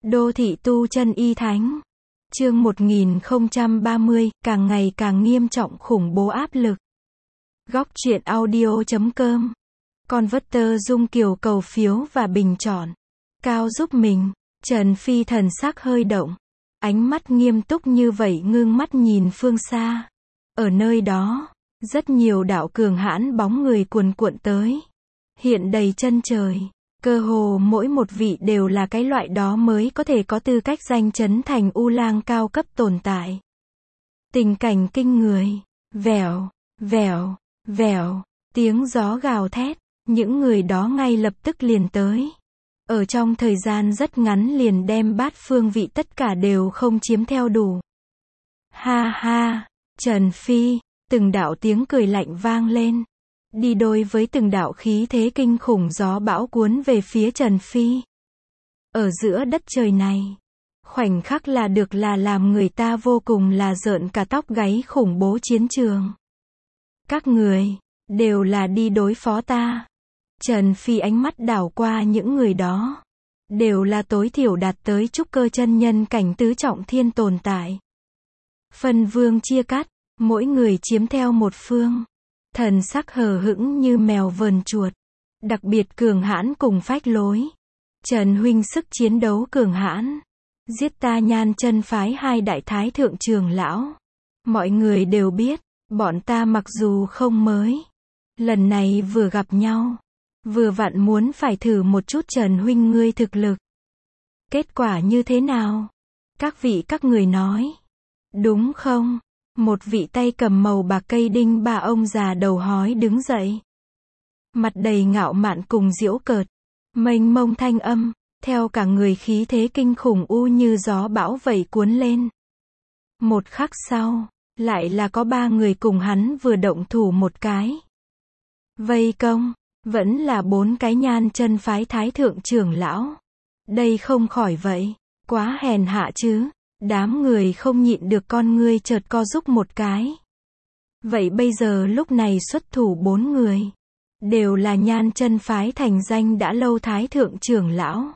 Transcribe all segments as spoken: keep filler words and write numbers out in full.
Đô thị tu chân y thánh. Chương một nghìn không trăm ba mươi, càng ngày càng nghiêm trọng khủng bố áp lực. Góc truyện audio chấm com. Converter Dung Kiều cầu phiếu và bình chọn. Cao giúp mình. Trần Phi thần sắc hơi động. Ánh mắt nghiêm túc như vậy ngưng mắt nhìn phương xa. Ở nơi đó, rất nhiều đạo cường hãn bóng người cuồn cuộn tới. Hiện đầy chân trời. Cơ hồ mỗi một vị đều là cái loại đó mới có thể có tư cách danh chấn thành U Lang cao cấp tồn tại. Tình cảnh kinh người. Vèo, vèo, vèo, tiếng gió gào thét, những người đó ngay lập tức liền tới. Ở trong thời gian rất ngắn liền đem bát phương vị tất cả đều không chiếm theo đủ. Ha ha, Trần Phi, từng đạo tiếng cười lạnh vang lên. Đi đôi với từng đạo khí thế kinh khủng gió bão cuốn về phía Trần Phi. Ở giữa đất trời này, khoảnh khắc là được là làm người ta vô cùng là rợn cả tóc gáy khủng bố chiến trường. Các người, đều là đi đối phó ta. Trần Phi ánh mắt đảo qua những người đó. Đều là tối thiểu đạt tới trúc cơ chân nhân cảnh tứ trọng thiên tồn tại. Phân vương chia cắt, mỗi người chiếm theo một phương. Thần sắc hờ hững như mèo vờn chuột. Đặc biệt cường hãn cùng phách lối. Trần huynh sức chiến đấu cường hãn. Giết ta Nhan chân phái hai đại thái thượng trưởng lão. Mọi người đều biết, bọn ta mặc dù không mới. Lần này vừa gặp nhau. Vừa vặn muốn phải thử một chút Trần huynh ngươi thực lực. Kết quả như thế nào? Các vị các người nói. Đúng không? Một vị tay cầm màu bạc cây đinh ba ông già đầu hói đứng dậy. Mặt đầy ngạo mạn cùng giễu cợt. Mênh mông thanh âm, theo cả người khí thế kinh khủng u như gió bão vậy cuốn lên. Một khắc sau, lại là có ba người cùng hắn vừa động thủ một cái. Vây công, vẫn là bốn cái Nhan chân phái thái thượng trưởng lão. Đây không khỏi vậy, quá hèn hạ chứ. Đám người không nhịn được con ngươi chợt co rúm một cái. Vậy bây giờ lúc này xuất thủ bốn người. Đều là Nhan chân phái thành danh đã lâu thái thượng trưởng lão.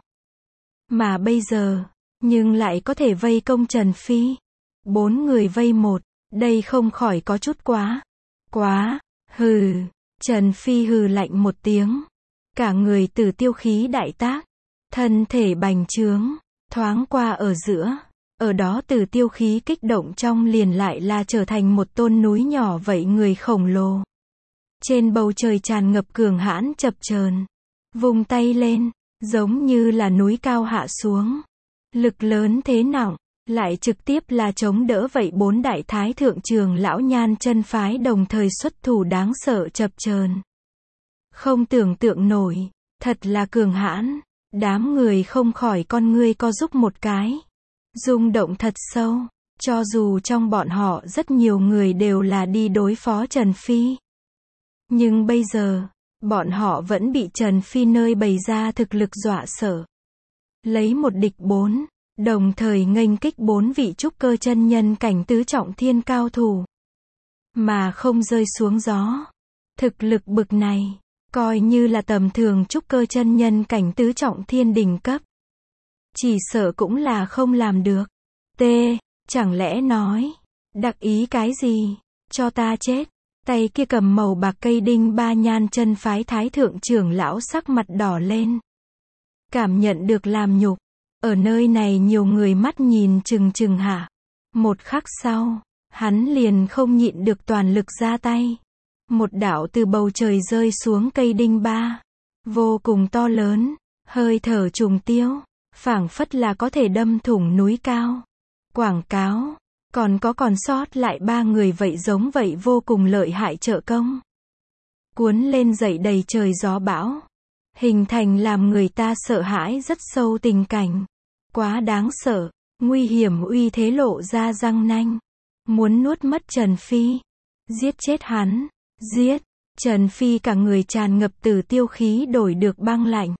Mà bây giờ, nhưng lại có thể vây công Trần Phi. Bốn người vây một, đây không khỏi có chút quá. Quá, hừ, Trần Phi hừ lạnh một tiếng. Cả người từ tiêu khí đại tác. Thân thể bành trướng, thoáng qua ở giữa. Ở đó từ tiêu khí kích động trong liền lại là trở thành một tôn núi nhỏ vậy người khổng lồ. Trên bầu trời tràn ngập cường hãn chập chờn. Vùng tay lên, giống như là núi cao hạ xuống. Lực lớn thế nặng, lại trực tiếp là chống đỡ vậy bốn đại thái thượng trưởng lão Nhan chân phái đồng thời xuất thủ đáng sợ chập chờn. Không tưởng tượng nổi, thật là cường hãn. Đám người không khỏi con ngươi co rúm một cái. Rung động thật sâu, cho dù trong bọn họ rất nhiều người đều là đi đối phó Trần Phi. Nhưng bây giờ, bọn họ vẫn bị Trần Phi nơi bày ra thực lực dọa sợ. Lấy một địch bốn, đồng thời nghênh kích bốn vị trúc cơ chân nhân cảnh tứ trọng thiên cao thủ. Mà không rơi xuống gió. Thực lực bực này, coi như là tầm thường trúc cơ chân nhân cảnh tứ trọng thiên đỉnh cấp. Chỉ sợ cũng là không làm được. T. Chẳng lẽ nói. Đặc ý cái gì? Cho ta chết. Tay kia cầm màu bạc cây đinh ba Nhan chân phái thái thượng trưởng lão sắc mặt đỏ lên. Cảm nhận được làm nhục. Ở nơi này nhiều người mắt nhìn chừng chừng hả. Một khắc sau, hắn liền không nhịn được toàn lực ra tay. Một đạo từ bầu trời rơi xuống cây đinh ba. Vô cùng to lớn. Hơi thở trùng tiêu. Phảng phất là có thể đâm thủng núi cao. Quảng cáo, còn có còn sót lại ba người vậy giống vậy vô cùng lợi hại trợ công. Cuốn lên dậy đầy trời gió bão. Hình thành làm người ta sợ hãi rất sâu tình cảnh. Quá đáng sợ, nguy hiểm uy thế lộ ra răng nanh. Muốn nuốt mất Trần Phi. Giết chết hắn, giết. Trần Phi cả người tràn ngập từ tiêu khí đổi được băng lạnh.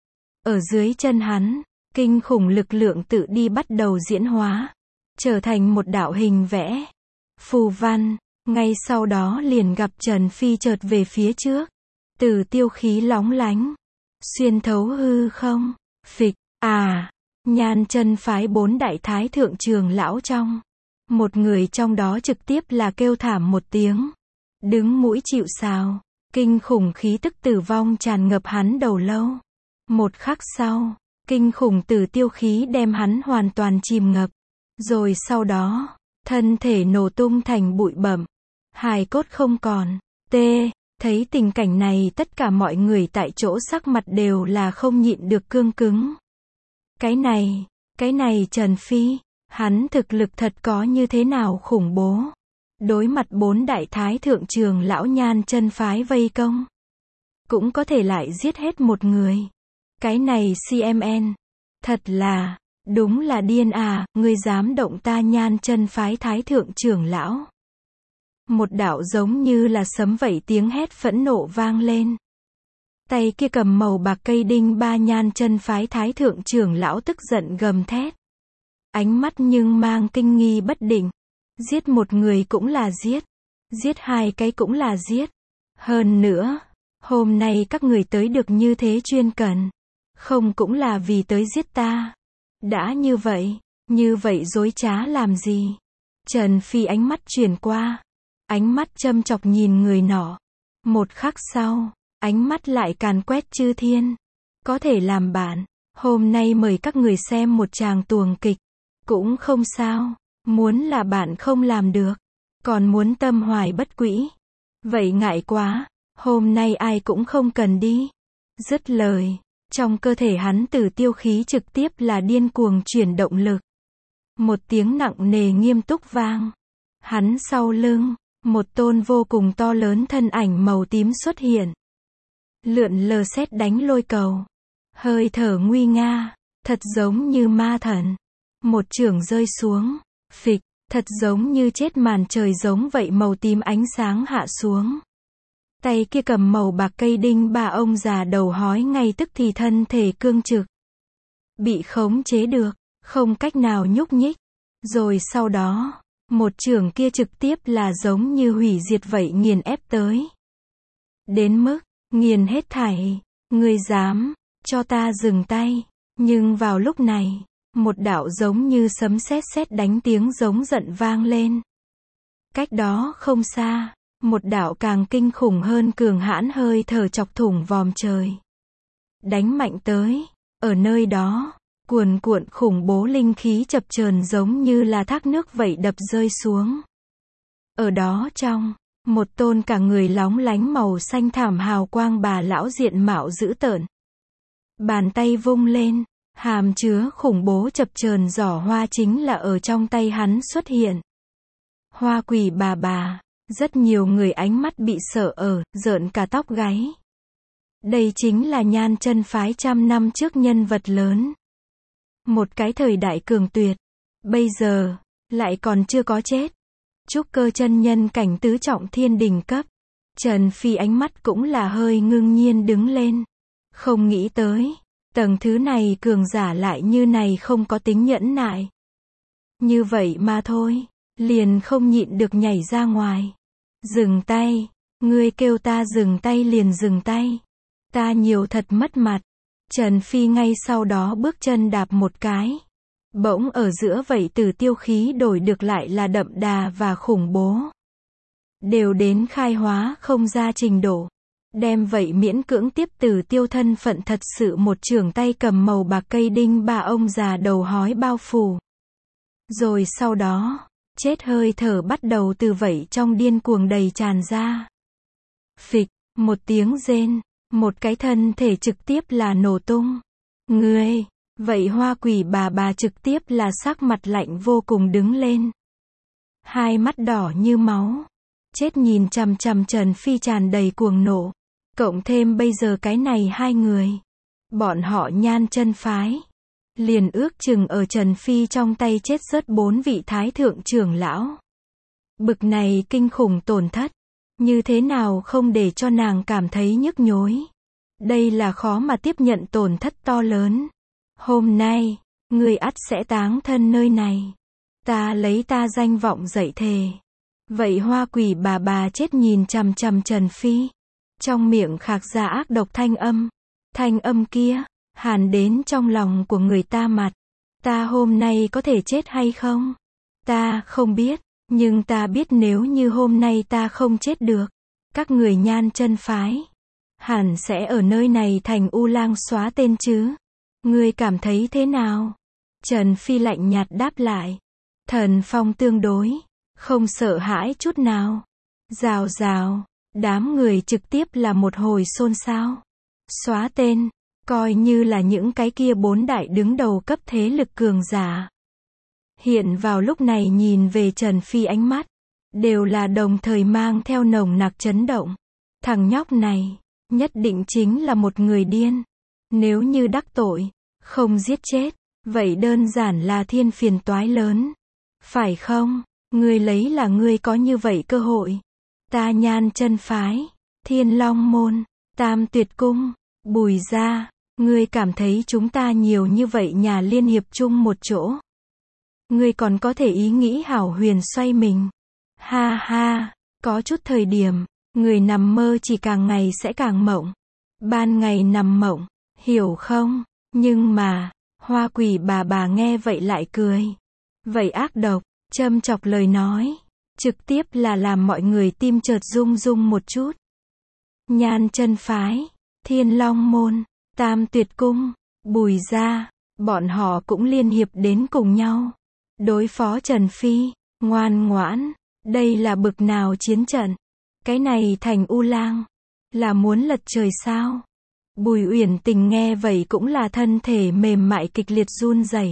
Ở dưới chân hắn. Kinh khủng lực lượng tự đi bắt đầu diễn hóa. Trở thành một đạo hình vẽ. Phù văn. Ngay sau đó liền gặp Trần Phi chợt về phía trước. Từ tiêu khí lóng lánh. Xuyên thấu hư không. Phịch. À. Nhan chân phái bốn đại thái thượng trưởng lão trong. Một người trong đó trực tiếp là kêu thảm một tiếng. Đứng mũi chịu sào. Kinh khủng khí tức tử vong tràn ngập hắn đầu lâu. Một khắc sau, kinh khủng tử tiêu khí đem hắn hoàn toàn chìm ngập. Rồi sau đó, thân thể nổ tung thành bụi bặm. Hài cốt không còn. T. Thấy tình cảnh này tất cả mọi người tại chỗ sắc mặt đều là không nhịn được cương cứng. Cái này, cái này Trần Phi, hắn thực lực thật có như thế nào khủng bố. Đối mặt bốn đại thái thượng trưởng lão Nhan chân phái vây công. Cũng có thể lại giết hết một người. Cái này xê em en. Thật là, đúng là điên à, ngươi dám động ta Nhan chân phái thái thượng trưởng lão. Một đạo giống như là sấm vậy tiếng hét phẫn nộ vang lên. Tay kia cầm màu bạc cây đinh ba Nhan chân phái thái thượng trưởng lão tức giận gầm thét. Ánh mắt nhưng mang kinh nghi bất định. Giết một người cũng là giết. Giết hai cái cũng là giết. Hơn nữa, hôm nay các người tới được như thế chuyên cần. Không cũng là vì tới giết ta. Đã như vậy, như vậy dối trá làm gì? Trần Phi ánh mắt chuyển qua. Ánh mắt châm chọc nhìn người nọ. Một khắc sau, ánh mắt lại càn quét chư thiên. Có thể làm bạn. Hôm nay mời các người xem một tràng tuồng kịch. Cũng không sao. Muốn là bạn không làm được. Còn muốn tâm hoài bất quỹ. Vậy ngại quá. Hôm nay ai cũng không cần đi. Dứt lời. Trong cơ thể hắn tử tiêu khí trực tiếp là điên cuồng chuyển động lực. Một tiếng nặng nề nghiêm túc vang. Hắn sau lưng. Một tôn vô cùng to lớn thân ảnh màu tím xuất hiện. Lượn lờ sét đánh lôi cầu. Hơi thở nguy nga. Thật giống như ma thần. Một chưởng rơi xuống. Phịch. Thật giống như chết màn trời giống vậy màu tím ánh sáng hạ xuống. Tay kia cầm màu bạc cây đinh ba ông già đầu hói ngay tức thì thân thể cương trực. Bị khống chế được. Không cách nào nhúc nhích. Rồi sau đó. Một chưởng kia trực tiếp là giống như hủy diệt vậy nghiền ép tới. Đến mức, nghiền hết thảy. Ngươi dám, cho ta dừng tay. Nhưng vào lúc này, một đạo giống như sấm sét sét đánh tiếng giống giận vang lên. Cách đó không xa, một đạo càng kinh khủng hơn cường hãn hơi thở chọc thủng vòm trời. Đánh mạnh tới, ở nơi đó. Cuồn cuộn khủng bố linh khí chập chờn giống như là thác nước vậy đập rơi xuống. Ở đó trong, một tôn cả người lóng lánh màu xanh thảm hào quang bà lão diện mạo dữ tợn. Bàn tay vung lên, hàm chứa khủng bố chập chờn giỏ hoa chính là ở trong tay hắn xuất hiện. Hoa quỷ bà bà, rất nhiều người ánh mắt bị sợ ở, rợn cả tóc gáy. Đây chính là Nhan chân phái trăm năm trước nhân vật lớn. Một cái thời đại cường tuyệt. Bây giờ, lại còn chưa có chết. Trúc cơ chân nhân cảnh tứ trọng thiên đỉnh cấp. Trần Phi ánh mắt cũng là hơi ngưng nhiên đứng lên. Không nghĩ tới. Tầng thứ này cường giả lại như này không có tính nhẫn nại. Như vậy mà thôi. Liền không nhịn được nhảy ra ngoài. Dừng tay. Ngươi kêu ta dừng tay liền dừng tay. Ta nhiều thật mất mặt. Trần Phi ngay sau đó bước chân đạp một cái. Bỗng ở giữa vậy tử tiêu khí đổi được lại là đậm đà và khủng bố. Đều đến khai hóa không ra trình độ. Đem vậy miễn cưỡng tiếp tử tiêu thân phận thật sự một trường tay cầm màu bạc cây đinh ba ông già đầu hói bao phủ. Rồi sau đó, chết hơi thở bắt đầu từ vậy trong điên cuồng đầy tràn ra. Phịch, một tiếng rên. Một cái thân thể trực tiếp là nổ tung. Ngươi, vậy hoa quỷ bà bà trực tiếp là sắc mặt lạnh vô cùng đứng lên. Hai mắt đỏ như máu. Chết nhìn chằm chằm Trần Phi tràn đầy cuồng nộ. Cộng thêm bây giờ cái này hai người. Bọn họ Nhan chân phái. Liền ước chừng ở Trần Phi trong tay chết rớt bốn vị thái thượng trưởng lão. Bực này kinh khủng tổn thất. Như thế nào không để cho nàng cảm thấy nhức nhối. Đây là khó mà tiếp nhận tổn thất to lớn. Hôm nay, ngươi ắt sẽ táng thân nơi này. Ta lấy ta danh vọng dậy thề. Vậy hoa quỷ bà bà chết nhìn chằm chằm Trần Phi. Trong miệng khạc ra ác độc thanh âm. Thanh âm kia, hàn đến trong lòng của người ta mặt. Ta hôm nay có thể chết hay không? Ta không biết, nhưng ta biết nếu như hôm nay ta không chết được, các người Nhan chân phái hẳn sẽ ở nơi này thành U Lang xóa tên chứ. Ngươi cảm thấy thế nào? Trần Phi lạnh nhạt đáp lại. Thần phong tương đối, không sợ hãi chút nào. Rào rào, đám người trực tiếp là một hồi xôn xao. Xóa tên, coi như là những cái kia bốn đại đứng đầu cấp thế lực cường giả. Hiện vào lúc này nhìn về Trần Phi ánh mắt, đều là đồng thời mang theo nồng nặc chấn động. Thằng nhóc này, nhất định chính là một người điên. Nếu như đắc tội, không giết chết, vậy đơn giản là thiên phiền toái lớn. Phải không? Ngươi lấy là ngươi có như vậy cơ hội. Ta Nhan chân phái, Thiên Long môn, Tam Tuyệt cung, Bùi gia, ngươi cảm thấy chúng ta nhiều như vậy nhà liên hiệp chung một chỗ. Ngươi còn có thể ý nghĩ hảo huyền xoay mình. Ha ha, có chút thời điểm, người nằm mơ chỉ càng ngày sẽ càng mộng. Ban ngày nằm mộng, hiểu không? Nhưng mà, Hoa Quỷ bà bà nghe vậy lại cười. Vậy ác độc, châm chọc lời nói, trực tiếp là làm mọi người tim chợt rung rung một chút. Nhan chân phái, Thiên Long môn, Tam Tuyệt cung, Bùi gia, bọn họ cũng liên hiệp đến cùng nhau. Đối phó Trần Phi, ngoan ngoãn, đây là bực nào chiến trận. Cái này thành U Lang, là muốn lật trời sao? Bùi Uyển Tình nghe vậy cũng là thân thể mềm mại kịch liệt run rẩy.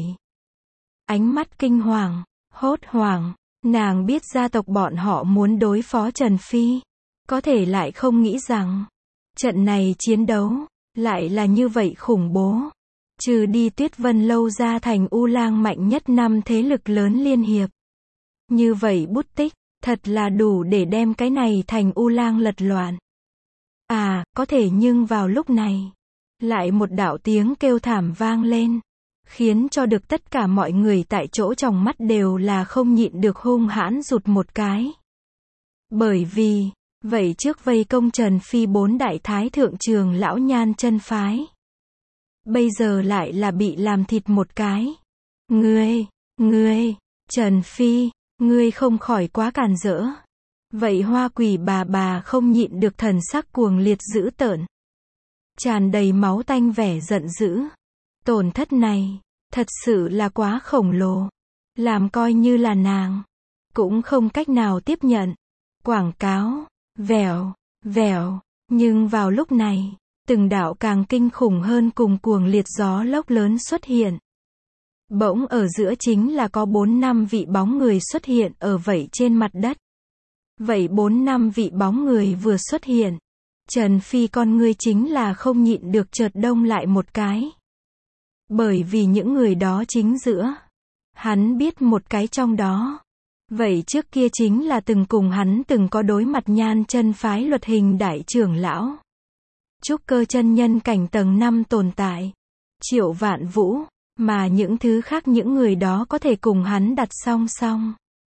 Ánh mắt kinh hoàng, hốt hoảng, nàng biết gia tộc bọn họ muốn đối phó Trần Phi, có thể lại không nghĩ rằng, trận này chiến đấu, lại là như vậy khủng bố. Trừ đi Tuyết Vân Lâu ra thành U Lang mạnh nhất năm thế lực lớn liên hiệp. Như vậy bút tích, thật là đủ để đem cái này thành U Lang lật loạn. À, có thể nhưng vào lúc này, lại một đạo tiếng kêu thảm vang lên, khiến cho được tất cả mọi người tại chỗ trong mắt đều là không nhịn được hung hãn rụt một cái. Bởi vì, vậy trước vây công Trần Phi bốn đại thái thượng trường lão Nhan chân phái. Bây giờ lại là bị làm thịt một cái. Ngươi, ngươi, Trần Phi, ngươi không khỏi quá càn rỡ. Vậy Hoa Quỷ bà bà không nhịn được thần sắc cuồng liệt dữ tợn. Tràn đầy máu tanh vẻ giận dữ. Tổn thất này, thật sự là quá khổng lồ. Làm coi như là nàng, cũng không cách nào tiếp nhận. Quảng cáo, vèo, vèo, nhưng vào lúc này, từng đạo càng kinh khủng hơn cùng cuồng liệt gió lốc lớn xuất hiện. Bỗng ở giữa chính là có bốn năm vị bóng người xuất hiện ở vậy trên mặt đất. Vậy bốn năm vị bóng người vừa xuất hiện, Trần Phi con ngươi chính là không nhịn được chợt đông lại một cái. Bởi vì những người đó chính giữa, hắn biết một cái trong đó. Vậy trước kia chính là từng cùng hắn từng có đối mặt Nhan chân phái Luật Hình đại trưởng lão. Trúc cơ chân nhân cảnh tầng năm tồn tại. Triệu Vạn Vũ, mà những thứ khác những người đó có thể cùng hắn đặt song song.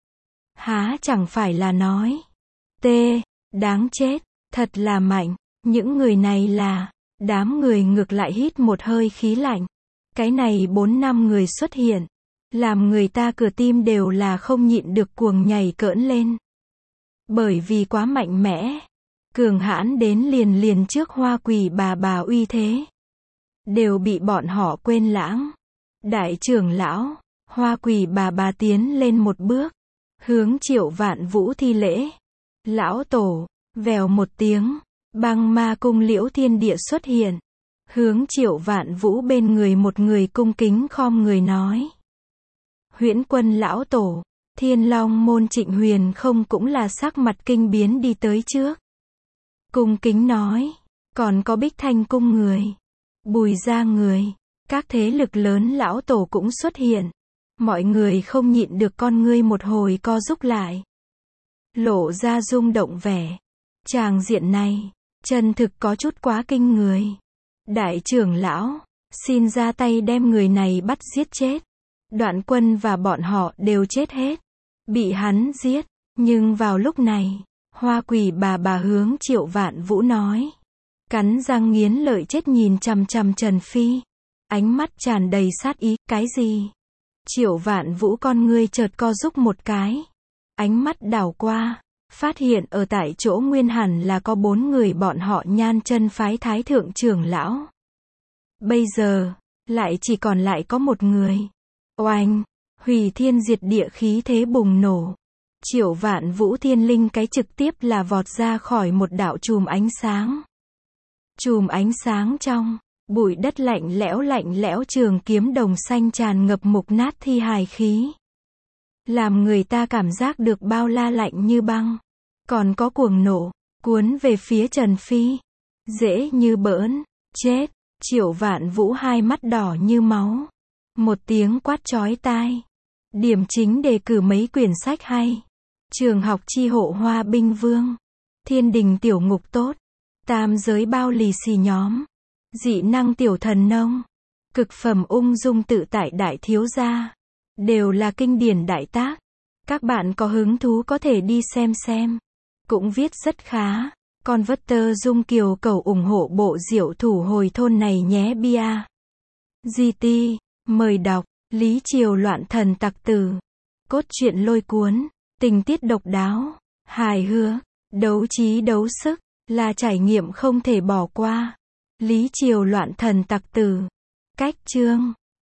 Há chẳng phải là nói. T, đáng chết, thật là mạnh, những người này là, đám người ngược lại hít một hơi khí lạnh. Cái này bốn năm người xuất hiện, làm người ta cửa tim đều là không nhịn được cuồng nhảy cỡn lên. Bởi vì quá mạnh mẽ, cường hãn đến liền liền trước Hoa Quỷ bà bà uy thế. Đều bị bọn họ quên lãng. Đại trưởng lão, Hoa Quỷ bà bà tiến lên một bước, hướng Triệu Vạn Vũ thi lễ. Lão tổ, vèo một tiếng, băng ma cung Liễu Thiên Địa xuất hiện. Hướng Triệu Vạn Vũ bên người một người cung kính khom người nói. Huyễn Quân lão tổ, Thiên Long môn Trịnh Huyền không cũng là sắc mặt kinh biến đi tới trước. Cung kính nói, còn có Bích Thanh cung người, Bùi gia người, các thế lực lớn lão tổ cũng xuất hiện. Mọi người không nhịn được con ngươi một hồi co rúm lại. Lộ ra rung động vẻ. Tràng diện này, chân thực có chút quá kinh người. Đại trưởng lão, xin ra tay đem người này bắt giết chết. Đoạn Quân và bọn họ đều chết hết. Bị hắn giết. Nhưng vào lúc này, Hoa Quỷ bà bà hướng Triệu Vạn Vũ nói. Cắn răng nghiến lợi chết nhìn chằm chằm Trần Phi. Ánh mắt tràn đầy sát ý, cái gì? Triệu Vạn Vũ con ngươi chợt co rúm một cái. Ánh mắt đảo qua, phát hiện ở tại chỗ nguyên hẳn là có bốn người bọn họ Nhan chân phái thái thượng trưởng lão. Bây giờ, lại chỉ còn lại có một người. Oanh, hủy thiên diệt địa khí thế bùng nổ. Triệu Vạn Vũ thiên linh cái trực tiếp là vọt ra khỏi một đạo chùm ánh sáng. Chùm ánh sáng trong, bụi đất lạnh lẽo lạnh lẽo trường kiếm đồng xanh tràn ngập mục nát thi hài khí. Làm người ta cảm giác được bao la lạnh như băng. Còn có cuồng nổ, cuốn về phía Trần Phi. Dễ như bỡn, chết. Triệu Vạn Vũ hai mắt đỏ như máu. Một tiếng quát chói tai. Điểm chính đề cử mấy quyển sách hay. Trường học chi hộ hoa binh vương. Thiên đình tiểu ngục tốt. Tam giới bao lì xì nhóm. Dị năng tiểu thần nông. Cực phẩm ung dung tự tại đại thiếu gia. Đều là kinh điển đại tác. Các bạn có hứng thú có thể đi xem xem. Cũng viết rất khá. Con vất tơ dung kiều cầu ủng hộ bộ diệu thủ hồi thôn này nhé bia. giê tê, mời đọc. Lý Triều loạn thần tặc tử. Cốt truyện lôi cuốn. Tình tiết độc đáo. Hài hước. Đấu trí đấu sức. Là trải nghiệm không thể bỏ qua. Lý Triều loạn thần tặc tử. Cách chương.